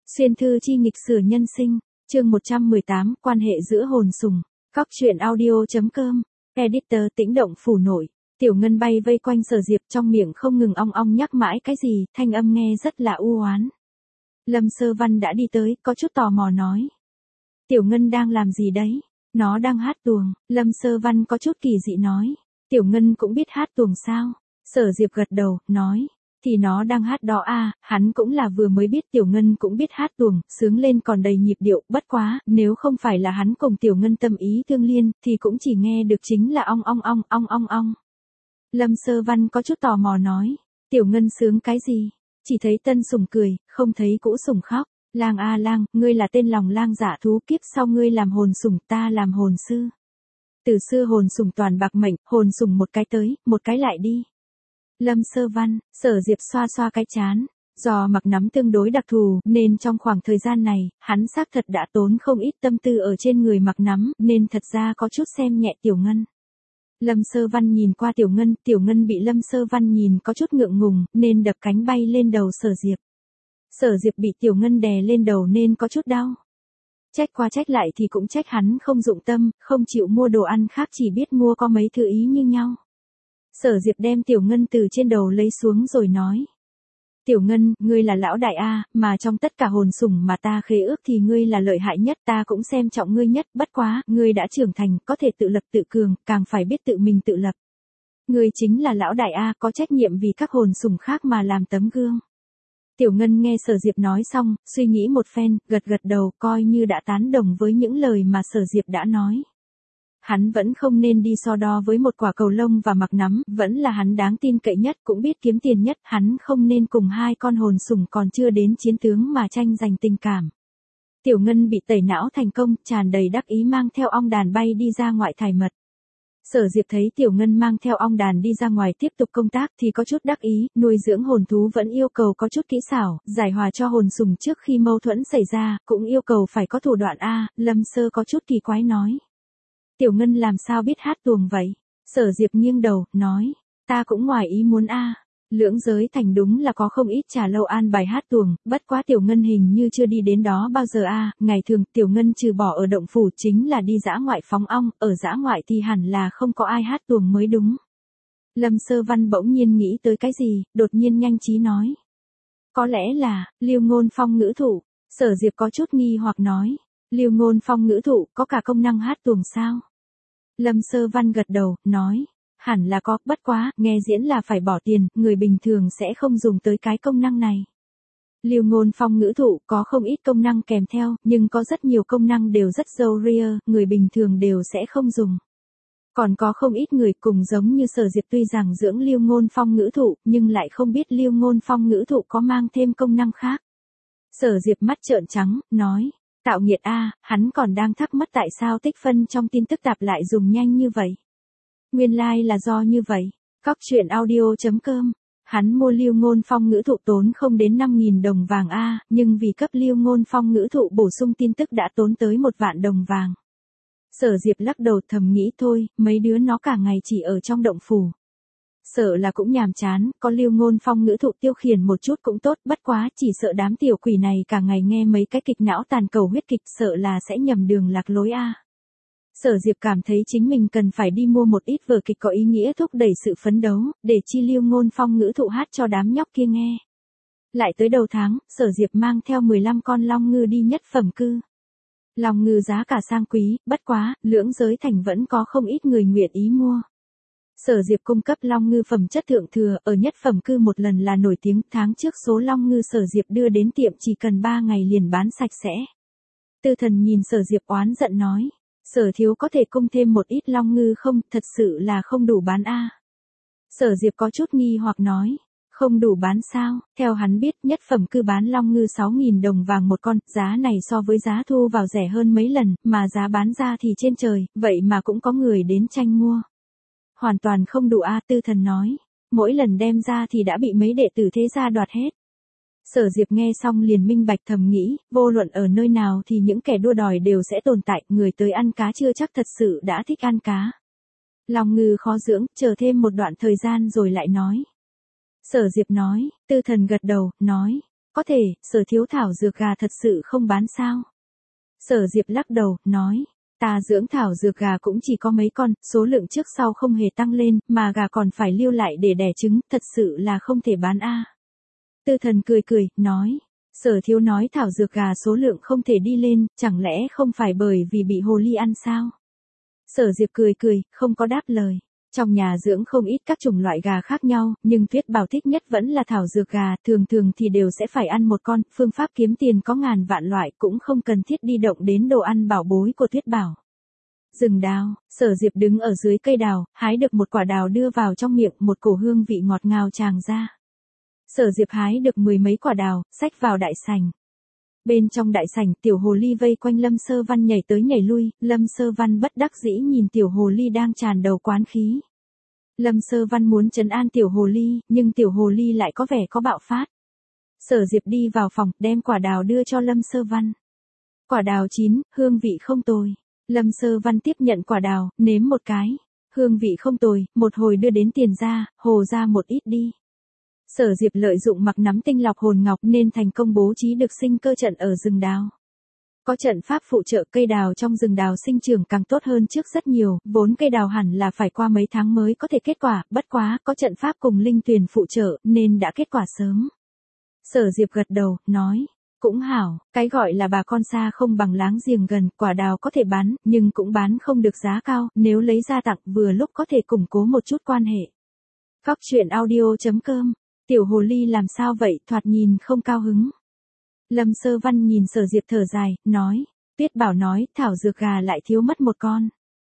Xuyên thư chi nghịch sử nhân sinh, chương 118, quan hệ giữa hồn sùng. Cóc truyện audio.com, editor Tĩnh Động Phủ Nội. Tiểu Ngân bay vây quanh Sở Diệp, trong miệng không ngừng ong ong nhắc mãi cái gì, thanh âm nghe rất là u oán. Lâm Sơ Văn đã đi tới, có chút tò mò nói. Tiểu Ngân đang làm gì đấy? Nó đang hát tuồng. Lâm Sơ Văn có chút kỳ dị nói. Tiểu Ngân cũng biết hát tuồng sao? Sở Diệp gật đầu, nói. Thì nó đang hát đó à, hắn cũng là vừa mới biết Tiểu Ngân cũng biết hát tuồng, sướng lên còn đầy nhịp điệu, bất quá, nếu không phải là hắn cùng Tiểu Ngân tâm ý tương liên, thì cũng chỉ nghe được chính là ong ong ong ong ong ong. Lâm Sơ Văn có chút tò mò nói, Tiểu Ngân sướng cái gì? Chỉ thấy tân sủng cười, không thấy cũ sủng khóc. Lang a lang, ngươi là tên lòng lang dạ thú, kiếp sau ngươi làm hồn sủng, ta làm hồn sư. Từ xưa hồn sủng toàn bạc mệnh, hồn sủng một cái tới, một cái lại đi. Lâm Sơ Văn, Sở Diệp xoa xoa cái chán. Do mặc nắm tương đối đặc thù, nên trong khoảng thời gian này, hắn xác thật đã tốn không ít tâm tư ở trên người mặc nắm, nên thật ra có chút xem nhẹ Tiểu Ngân. Lâm Sơ Văn nhìn qua Tiểu Ngân bị Lâm Sơ Văn nhìn có chút ngượng ngùng, nên đập cánh bay lên đầu Sở Diệp. Sở Diệp bị Tiểu Ngân đè lên đầu nên có chút đau. Trách qua trách lại thì cũng trách hắn không dụng tâm, không chịu mua đồ ăn khác, chỉ biết mua có mấy thứ ý như nhau. Sở Diệp đem Tiểu Ngân từ trên đầu lấy xuống rồi nói. Tiểu Ngân, ngươi là lão đại A, mà trong tất cả hồn sủng mà ta khế ước thì ngươi là lợi hại nhất, ta cũng xem trọng ngươi nhất, bất quá, ngươi đã trưởng thành, có thể tự lập tự cường, càng phải biết tự mình tự lập. Ngươi chính là lão đại A, có trách nhiệm vì các hồn sủng khác mà làm tấm gương. Tiểu Ngân nghe Sở Diệp nói xong, suy nghĩ một phen, gật gật đầu, coi như đã tán đồng với những lời mà Sở Diệp đã nói. Hắn vẫn không nên đi so đo với một quả cầu lông và mặc nắm, vẫn là hắn đáng tin cậy nhất, cũng biết kiếm tiền nhất, hắn không nên cùng hai con hồn sủng còn chưa đến chiến tướng mà tranh giành tình cảm. Tiểu Ngân bị tẩy não thành công, tràn đầy đắc ý mang theo ong đàn bay đi ra ngoại thải mật. Sở Diệp thấy Tiểu Ngân mang theo ong đàn đi ra ngoài tiếp tục công tác thì có chút đắc ý, nuôi dưỡng hồn thú vẫn yêu cầu có chút kỹ xảo, giải hòa cho hồn sủng trước khi mâu thuẫn xảy ra, cũng yêu cầu phải có thủ đoạn A, Lâm Sơ có chút kỳ quái nói. Tiểu Ngân làm sao biết hát tuồng vậy? Sở Diệp nghiêng đầu, nói, ta cũng ngoài ý muốn A. Lưỡng giới thành đúng là có không ít trà lâu an bài hát tuồng, bất quá Tiểu Ngân hình như chưa đi đến đó bao giờ A, ngày thường Tiểu Ngân trừ bỏ ở động phủ chính là đi dã ngoại phóng ong, ở dã ngoại thì hẳn là không có ai hát tuồng mới đúng. Lâm Sơ Văn bỗng nhiên nghĩ tới cái gì, đột nhiên nhanh trí nói. Có lẽ là, Lưu Ngôn Phong ngữ thụ. Sở Diệp có chút nghi hoặc nói, Lưu Ngôn Phong ngữ thụ có cả công năng hát tuồng sao? Lâm Sơ Văn gật đầu, nói, hẳn là có, bất quá, nghe diễn là phải bỏ tiền, người bình thường sẽ không dùng tới cái công năng này. Lưu Ngôn Phong ngữ thụ có không ít công năng kèm theo, nhưng có rất nhiều công năng đều rất râu ria, người bình thường đều sẽ không dùng. Còn có không ít người cùng giống như Sở Diệp tuy rằng dưỡng Lưu Ngôn Phong ngữ thụ, nhưng lại không biết Lưu Ngôn Phong ngữ thụ có mang thêm công năng khác. Sở Diệp mắt trợn trắng, nói. Tạo nghiệt A, hắn còn đang thắc mắc tại sao tích phân trong tin tức tạp lại dùng nhanh như vậy. Nguyên lai là do như vậy. Cóc truyện audio.com. Hắn mua Lưu Ngôn Phong ngữ thụ tốn không đến 5.000 đồng vàng A, nhưng vì cấp Lưu Ngôn Phong ngữ thụ bổ sung tin tức đã tốn tới 1 vạn đồng vàng. Sở Diệp lắc đầu thầm nghĩ thôi, mấy đứa nó cả ngày chỉ ở trong động phủ. Sợ là cũng nhàm chán, có Lưu Ngôn Phong ngữ thụ tiêu khiển một chút cũng tốt, bất quá chỉ sợ đám tiểu quỷ này cả ngày nghe mấy cái kịch não tàn cầu huyết kịch, sợ là sẽ nhầm đường lạc lối A. Sở Diệp cảm thấy chính mình cần phải đi mua một ít vở kịch có ý nghĩa thúc đẩy sự phấn đấu, để chi Lưu Ngôn Phong ngữ thụ hát cho đám nhóc kia nghe. Lại tới đầu tháng, Sở Diệp mang theo 15 con long ngư đi nhất phẩm cư. Long ngư giá cả sang quý, bất quá, lưỡng giới thành vẫn có không ít người nguyện ý mua. Sở Diệp cung cấp long ngư phẩm chất thượng thừa, ở nhất phẩm cư một lần là nổi tiếng, tháng trước số long ngư Sở Diệp đưa đến tiệm chỉ cần 3 ngày liền bán sạch sẽ. Tư Thần nhìn Sở Diệp oán giận nói, Sở thiếu có thể cung thêm một ít long ngư không, thật sự là không đủ bán A. Sở Diệp có chút nghi hoặc nói, không đủ bán sao, theo hắn biết nhất phẩm cư bán long ngư 6.000 đồng vàng một con, giá này so với giá thu vào rẻ hơn mấy lần, mà giá bán ra thì trên trời, vậy mà cũng có người đến tranh mua. Hoàn toàn không đủ A, Tư Thần nói. Mỗi lần đem ra thì đã bị mấy đệ tử thế gia đoạt hết. Sở Diệp nghe xong liền minh bạch thầm nghĩ, vô luận ở nơi nào thì những kẻ đua đòi đều sẽ tồn tại, người tới ăn cá chưa chắc thật sự đã thích ăn cá. Long ngư khó dưỡng, chờ thêm một đoạn thời gian rồi lại nói. Sở Diệp nói, Tư Thần gật đầu, nói, Có thể, Sở thiếu thảo dược gà thật sự không bán sao? Sở Diệp lắc đầu, nói. Ta dưỡng thảo dược gà cũng chỉ có mấy con, số lượng trước sau không hề tăng lên, mà gà còn phải lưu lại để đẻ trứng, thật sự là không thể bán a. Tư Thần cười cười, nói. Sở thiếu nói thảo dược gà số lượng không thể đi lên, chẳng lẽ không phải bởi vì bị hồ ly ăn sao? Sở Diệp cười cười, không có đáp lời. Trong nhà dưỡng không ít các chủng loại gà khác nhau, nhưng Tuyết Bảo thích nhất vẫn là thảo dược gà, thường thường thì đều sẽ phải ăn một con, phương pháp kiếm tiền có ngàn vạn loại cũng không cần thiết đi động đến đồ ăn bảo bối của Tuyết Bảo. Rừng đào, Sở Diệp đứng ở dưới cây đào, hái được một quả đào đưa vào trong miệng, một cổ hương vị ngọt ngào tràn ra. Sở Diệp hái được 10 mấy quả đào, xách vào đại sảnh. Bên trong đại sảnh, tiểu hồ ly vây quanh Lâm Sơ Văn nhảy tới nhảy lui, Lâm Sơ Văn bất đắc dĩ nhìn tiểu hồ ly đang tràn đầu quán khí. Lâm Sơ Văn muốn trấn an tiểu hồ ly, nhưng tiểu hồ ly lại có vẻ có bạo phát. Sở Diệp đi vào phòng, đem quả đào đưa cho Lâm Sơ Văn. Quả đào chín, hương vị không tồi. Lâm Sơ Văn tiếp nhận quả đào, nếm một cái. Hương vị không tồi, một hồi đưa đến tiền ra, hồ ra một ít đi. Sở Diệp lợi dụng mặc nắm tinh lọc hồn ngọc nên thành công bố trí được sinh cơ trận ở rừng đào. Có trận pháp phụ trợ cây đào trong rừng đào sinh trưởng càng tốt hơn trước rất nhiều, vốn cây đào hẳn là phải qua mấy tháng mới có thể kết quả, bất quá có trận pháp cùng linh tuyền phụ trợ nên đã kết quả sớm. Sở Diệp gật đầu, nói, cũng hảo, cái gọi là bà con xa không bằng láng giềng gần, quả đào có thể bán, nhưng cũng bán không được giá cao, nếu lấy ra tặng vừa lúc có thể củng cố một chút quan hệ. Góc truyện audio.com. Tiểu hồ ly làm sao vậy, thoạt nhìn không cao hứng. Lâm Sơ Văn nhìn Sở Diệp thở dài, nói, Tuyết Bảo nói, thảo dược gà lại thiếu mất một con.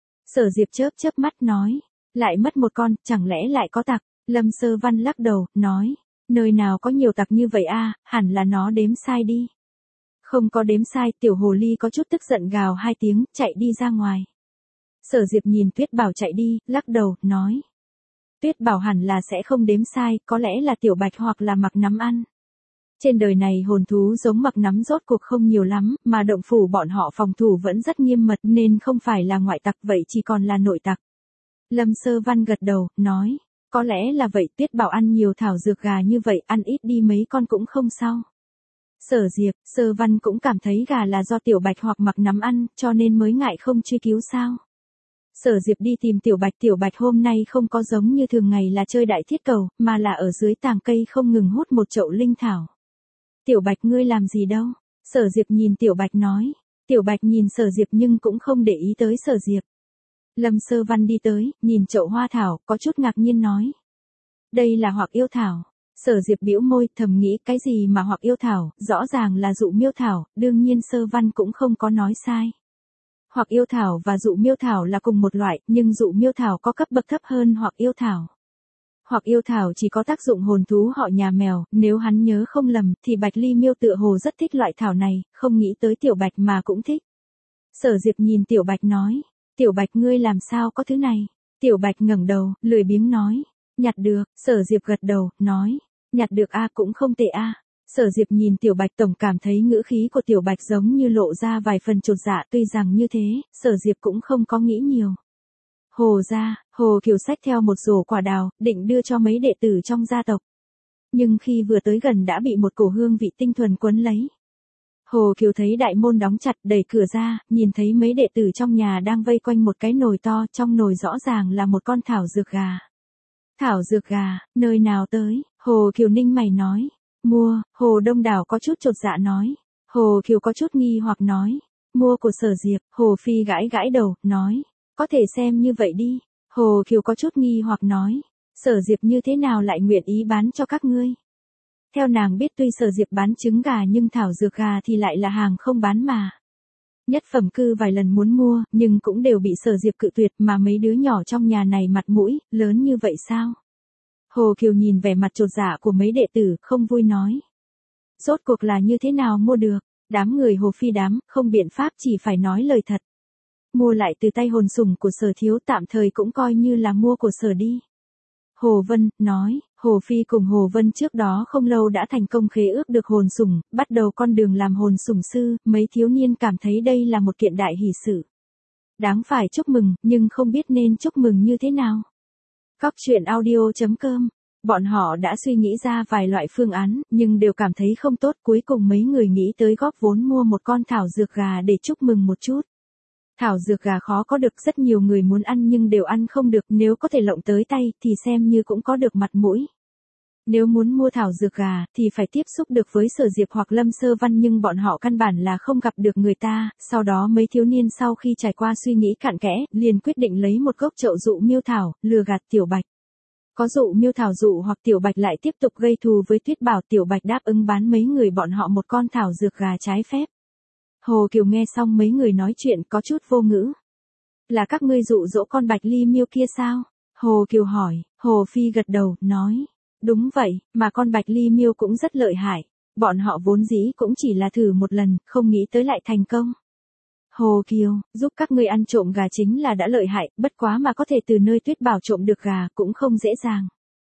Sở Diệp chớp chớp mắt nói, lại mất một con, chẳng lẽ lại có tặc? Lâm Sơ Văn lắc đầu, nói, nơi nào có nhiều tặc như vậy a, hẳn là nó đếm sai đi. Không có đếm sai, tiểu hồ ly có chút tức giận gào 2 tiếng, chạy đi ra ngoài. Sở Diệp nhìn Tuyết Bảo chạy đi, lắc đầu, nói. Tuyết Bảo hẳn là sẽ không đếm sai, có lẽ là tiểu bạch hoặc là mặc nắm ăn. Trên đời này hồn thú giống mặc nắm rốt cuộc không nhiều lắm, mà động phủ bọn họ phòng thủ vẫn rất nghiêm mật nên không phải là ngoại tặc vậy chỉ còn là nội tặc. Lâm Sơ Văn gật đầu, nói, có lẽ là vậy, Tuyết Bảo ăn nhiều thảo dược gà như vậy, ăn ít đi mấy con cũng không sao. Sở Diệp, Sơ Văn cũng cảm thấy gà là do tiểu bạch hoặc mặc nắm ăn, cho nên mới ngại không truy cứu sao. Sở Diệp đi tìm tiểu bạch hôm nay không có giống như thường ngày là chơi đại thiết cầu, mà là ở dưới tàng cây không ngừng hút một chậu linh thảo. Tiểu bạch ngươi làm gì đâu? Sở Diệp nhìn tiểu bạch nói. Tiểu bạch nhìn Sở Diệp nhưng cũng không để ý tới Sở Diệp. Lâm Sơ Văn đi tới, nhìn chậu hoa thảo, có chút ngạc nhiên nói. Đây là hoặc yêu thảo. Sở Diệp bĩu môi, thầm nghĩ cái gì mà hoặc yêu thảo, rõ ràng là dụ miêu thảo, đương nhiên Sơ Văn cũng không có nói sai. Hoặc yêu thảo và dụ miêu thảo là cùng một loại, nhưng dụ miêu thảo có cấp bậc thấp hơn hoặc yêu thảo. Hoặc yêu thảo chỉ có tác dụng hồn thú họ nhà mèo, nếu hắn nhớ không lầm, thì Bạch Ly Miêu tựa hồ rất thích loại thảo này, không nghĩ tới tiểu bạch mà cũng thích. Sở Diệp nhìn tiểu bạch nói, tiểu bạch ngươi làm sao có thứ này? Tiểu bạch ngẩng đầu, lười biếng nói, nhặt được. Sở Diệp gật đầu, nói, nhặt được a cũng không tệ a. Sở Diệp nhìn tiểu bạch tổng cảm thấy ngữ khí của tiểu bạch giống như lộ ra vài phần chột dạ, tuy rằng như thế, Sở Diệp cũng không có nghĩ nhiều. Hồ ra, Hồ Kiều xách theo một rổ quả đào, định đưa cho mấy đệ tử trong gia tộc. Nhưng khi vừa tới gần đã bị một cổ hương vị tinh thuần quấn lấy. Hồ Kiều thấy đại môn đóng chặt, đẩy cửa ra, nhìn thấy mấy đệ tử trong nhà đang vây quanh một cái nồi to, trong nồi rõ ràng là một con thảo dược gà. Thảo dược gà, nơi nào tới? Hồ Kiều ninh mày nói. Mua, Hồ Đông Đảo có chút chột dạ nói. Hồ Kiều có chút nghi hoặc nói. Mua của Sở Diệp. Hồ Phi gãi gãi đầu, nói. Có thể xem như vậy đi. Hồ Kiều có chút nghi hoặc nói. Sở Diệp như thế nào lại nguyện ý bán cho các ngươi? Theo nàng biết tuy Sở Diệp bán trứng gà nhưng thảo dược gà thì lại là hàng không bán mà. Nhất phẩm cư vài lần muốn mua, nhưng cũng đều bị Sở Diệp cự tuyệt, mà mấy đứa nhỏ trong nhà này mặt mũi, lớn như vậy sao? Hồ Kiều nhìn vẻ mặt chột dạ của mấy đệ tử, không vui nói. Rốt cuộc là như thế nào mua được? Đám người Hồ Phi đám, không biện pháp chỉ phải nói lời thật. Mua lại từ tay hồn sủng của Sở thiếu, tạm thời cũng coi như là mua của Sở đi. Hồ Vân, nói, Hồ Phi cùng Hồ Vân trước đó không lâu đã thành công khế ước được hồn sủng, bắt đầu con đường làm hồn sủng sư, mấy thiếu niên cảm thấy đây là một kiện đại hỷ sự. Đáng phải chúc mừng, nhưng không biết nên chúc mừng như thế nào. Góc truyện audio.com Bọn họ đã suy nghĩ ra vài loại phương án, nhưng đều cảm thấy không tốt, cuối cùng mấy người nghĩ tới góp vốn mua một con thảo dược gà để chúc mừng một chút. Thảo dược gà khó có được, rất nhiều người muốn ăn nhưng đều ăn không được, nếu có thể lộng tới tay thì xem như cũng có được mặt mũi. Nếu muốn mua thảo dược gà thì phải tiếp xúc được với Sở Diệp hoặc Lâm Sơ Văn, nhưng bọn họ căn bản là không gặp được người ta. Sau đó mấy thiếu niên sau khi trải qua suy nghĩ cặn kẽ, liền quyết định lấy một gốc chậu dụ miêu thảo, lừa gạt Tiểu Bạch. Có dụ miêu thảo dụ hoặc Tiểu Bạch lại tiếp tục gây thù với Tuyết Bảo, Tiểu Bạch đáp ứng bán mấy người bọn họ một con thảo dược gà trái phép. Hồ Kiều nghe xong mấy người nói chuyện có chút vô ngữ. Là các ngươi dụ dỗ con Bạch Ly miêu kia sao? Hồ Kiều hỏi. Hồ Phi gật đầu, nói. Đúng vậy, mà con Bạch Ly miêu cũng rất lợi hại. Bọn họ vốn dĩ cũng chỉ là thử một lần, không nghĩ tới lại thành công. Hồ Kiều, giúp các ngươi ăn trộm gà chính là đã lợi hại, bất quá mà có thể từ nơi Tuyết Bảo trộm được gà cũng không dễ dàng.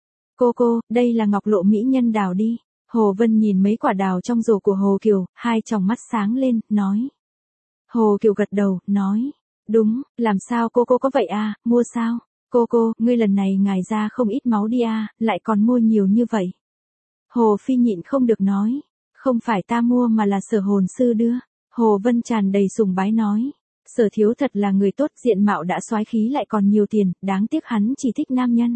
Cô, đây là ngọc lộ mỹ nhân đào đi. Hồ Vân nhìn mấy quả đào trong rổ của Hồ Kiều, hai tròng mắt sáng lên, nói. Hồ Kiều gật đầu, nói. Đúng, làm sao cô có vậy à, mua sao? Cô, ngươi lần này ngài ra không ít máu đi à, lại còn mua nhiều như vậy. Hồ Phi nhịn không được nói. Không phải ta mua mà là Sở hồn sư đưa. Hồ Vân tràn đầy sùng bái nói. Sở thiếu thật là người tốt, diện mạo đã soái khí lại còn nhiều tiền, đáng tiếc hắn chỉ thích nam nhân.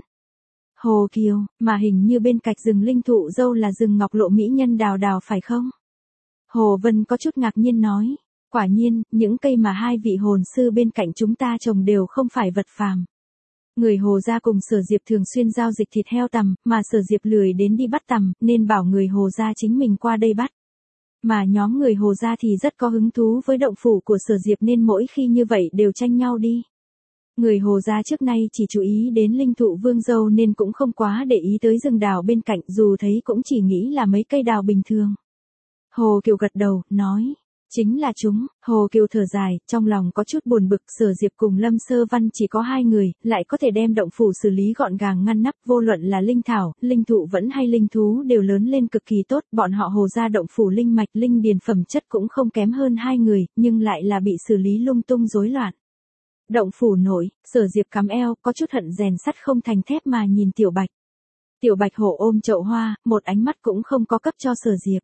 Hồ Kiều, mà hình như bên cạnh rừng linh thụ dâu là rừng ngọc lộ mỹ nhân đào phải không? Hồ Vân có chút ngạc nhiên nói. Quả nhiên, những cây mà hai vị hồn sư bên cạnh chúng ta trồng đều không phải vật phàm. Người Hồ gia cùng Sở Diệp thường xuyên giao dịch thịt heo tằm, mà Sở Diệp lười đến đi bắt tằm, nên bảo người Hồ gia chính mình qua đây bắt. Mà nhóm người Hồ gia thì rất có hứng thú với động phủ của Sở Diệp nên mỗi khi như vậy đều tranh nhau đi. Người Hồ gia trước nay chỉ chú ý đến linh thụ vương dâu nên cũng không quá để ý tới rừng đào bên cạnh, dù thấy cũng chỉ nghĩ là mấy cây đào bình thường. Hồ Kiều gật đầu, nói. Chính là chúng. Hồ Kiều thở dài, trong lòng có chút buồn bực, Sở Diệp cùng Lâm Sơ Văn chỉ có hai người, lại có thể đem động phủ xử lý gọn gàng ngăn nắp, vô luận là linh thảo, linh thụ vẫn hay linh thú đều lớn lên cực kỳ tốt, bọn họ Hồ gia động phủ linh mạch, linh điền phẩm chất cũng không kém hơn hai người, nhưng lại là bị xử lý lung tung rối loạn. Động phủ nội, Sở Diệp cắm eo, có chút hận rèn sắt không thành thép mà nhìn Tiểu Bạch. Tiểu Bạch hổ ôm chậu hoa, một ánh mắt cũng không có cấp cho Sở Diệp.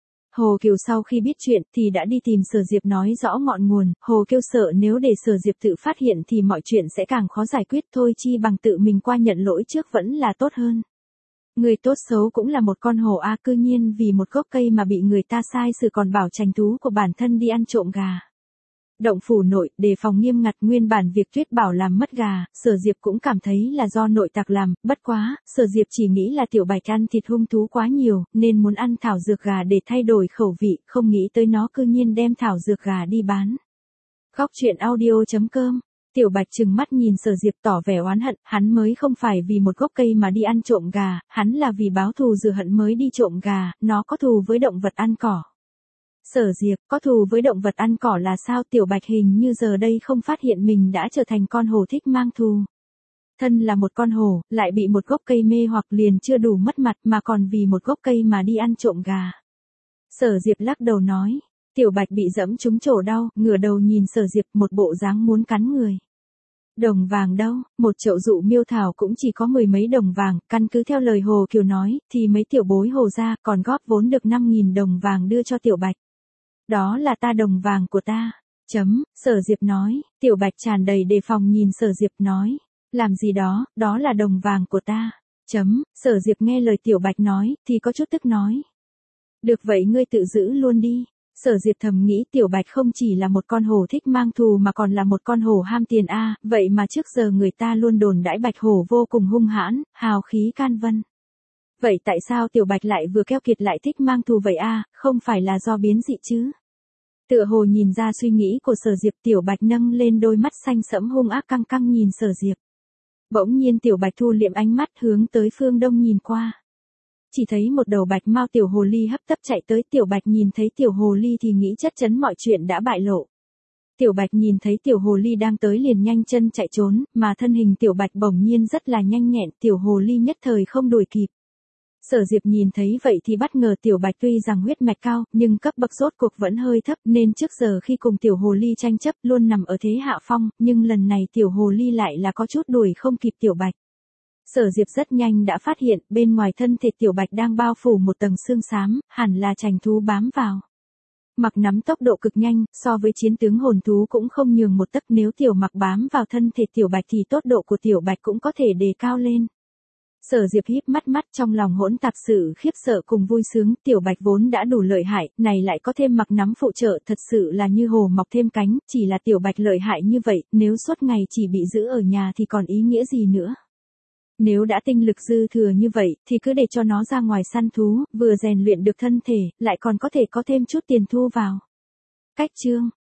Hồ Kiều sau khi biết chuyện thì đã đi tìm Sở Diệp nói rõ ngọn nguồn, Hồ Kiều sợ nếu để Sở Diệp tự phát hiện thì mọi chuyện sẽ càng khó giải quyết, thôi chi bằng tự mình qua nhận lỗi trước vẫn là tốt hơn. Người tốt xấu cũng là một con hổ a, cư nhiên vì một gốc cây mà bị người ta sai xử còn bảo trành thú của bản thân đi ăn trộm gà. Động phủ nội, đề phòng nghiêm ngặt, nguyên bản việc Tuyết Bảo làm mất gà, Sở Diệp cũng cảm thấy là do nội tặc làm, bất quá, Sở Diệp chỉ nghĩ là Tiểu Bạch ăn thịt hung thú quá nhiều, nên muốn ăn thảo dược gà để thay đổi khẩu vị, không nghĩ tới nó cư nhiên đem thảo dược gà đi bán. Góc truyện audio.com. Tiểu Bạch trừng mắt nhìn Sở Diệp tỏ vẻ oán hận, hắn mới không phải vì một gốc cây mà đi ăn trộm gà, hắn là vì báo thù rửa hận mới đi trộm gà, nó có thù với động vật ăn cỏ. Sở Diệp, có thù với động vật ăn cỏ là sao? Tiểu Bạch hình như giờ đây không phát hiện mình đã trở thành con hổ thích mang thù. Thân là một con hổ, lại bị một gốc cây mê hoặc liền chưa đủ mất mặt mà còn vì một gốc cây mà đi ăn trộm gà. Sở Diệp lắc đầu nói. Tiểu Bạch bị dẫm trúng chỗ đau, ngửa đầu nhìn Sở Diệp một bộ dáng muốn cắn người. Đồng vàng đâu, một chậu dụ miêu thảo cũng chỉ có 10 mấy đồng vàng, căn cứ theo lời Hồ Kiều nói, thì mấy tiểu bối Hồ gia còn góp vốn được 5.000 đồng vàng đưa cho Tiểu Bạch. Đó là ta đồng vàng của ta. Sở Diệp nói, Tiểu Bạch tràn đầy đề phòng nhìn Sở Diệp nói. Làm gì đó, đó là đồng vàng của ta. Sở Diệp nghe lời Tiểu Bạch nói, thì có chút tức nói. Được vậy ngươi tự giữ luôn đi. Sở Diệp thầm nghĩ Tiểu Bạch không chỉ là một con hổ thích mang thù mà còn là một con hổ ham tiền a, vậy mà trước giờ người ta luôn đồn đãi Bạch hổ vô cùng hung hãn, hào khí can vân. Vậy tại sao Tiểu Bạch lại vừa keo kiệt lại thích mang thù vậy a, không phải là do biến dị chứ? Tựa hồ nhìn ra suy nghĩ của Sở Diệp, Tiểu Bạch nâng lên đôi mắt xanh sẫm hung ác căng căng nhìn Sở Diệp. Bỗng nhiên Tiểu Bạch thu liệm ánh mắt hướng tới phương đông nhìn qua. Chỉ thấy một đầu bạch mao tiểu hồ ly hấp tấp chạy tới, Tiểu Bạch nhìn thấy tiểu hồ ly thì nghĩ chắc chắn mọi chuyện đã bại lộ. Tiểu Bạch nhìn thấy tiểu hồ ly đang tới liền nhanh chân chạy trốn, mà thân hình Tiểu Bạch bỗng nhiên rất là nhanh nhẹn, tiểu hồ ly nhất thời không đuổi kịp. Sở Diệp nhìn thấy vậy thì bất ngờ Tiểu Bạch tuy rằng huyết mạch cao, nhưng cấp bậc rốt cuộc vẫn hơi thấp nên trước giờ khi cùng tiểu hồ ly tranh chấp luôn nằm ở thế hạ phong, nhưng lần này tiểu hồ ly lại là có chút đuổi không kịp Tiểu Bạch. Sở Diệp rất nhanh đã phát hiện, bên ngoài thân thể Tiểu Bạch đang bao phủ một tầng xương xám, hẳn là chành thú bám vào. Mặc Nắm tốc độ cực nhanh, so với chiến tướng hồn thú cũng không nhường một tấc, nếu Tiểu Mặc bám vào thân thể Tiểu Bạch thì tốc độ của Tiểu Bạch cũng có thể đề cao lên. Sở Diệp híp mắt trong lòng hỗn tạp sự khiếp sợ cùng vui sướng, Tiểu Bạch vốn đã đủ lợi hại, này lại có thêm Mặc Nắm phụ trợ, thật sự là như hồ mọc thêm cánh, chỉ là Tiểu Bạch lợi hại như vậy, nếu suốt ngày chỉ bị giữ ở nhà thì còn ý nghĩa gì nữa. Nếu đã tinh lực dư thừa như vậy, thì cứ để cho nó ra ngoài săn thú, vừa rèn luyện được thân thể, lại còn có thể có thêm chút tiền thu vào. Cách chương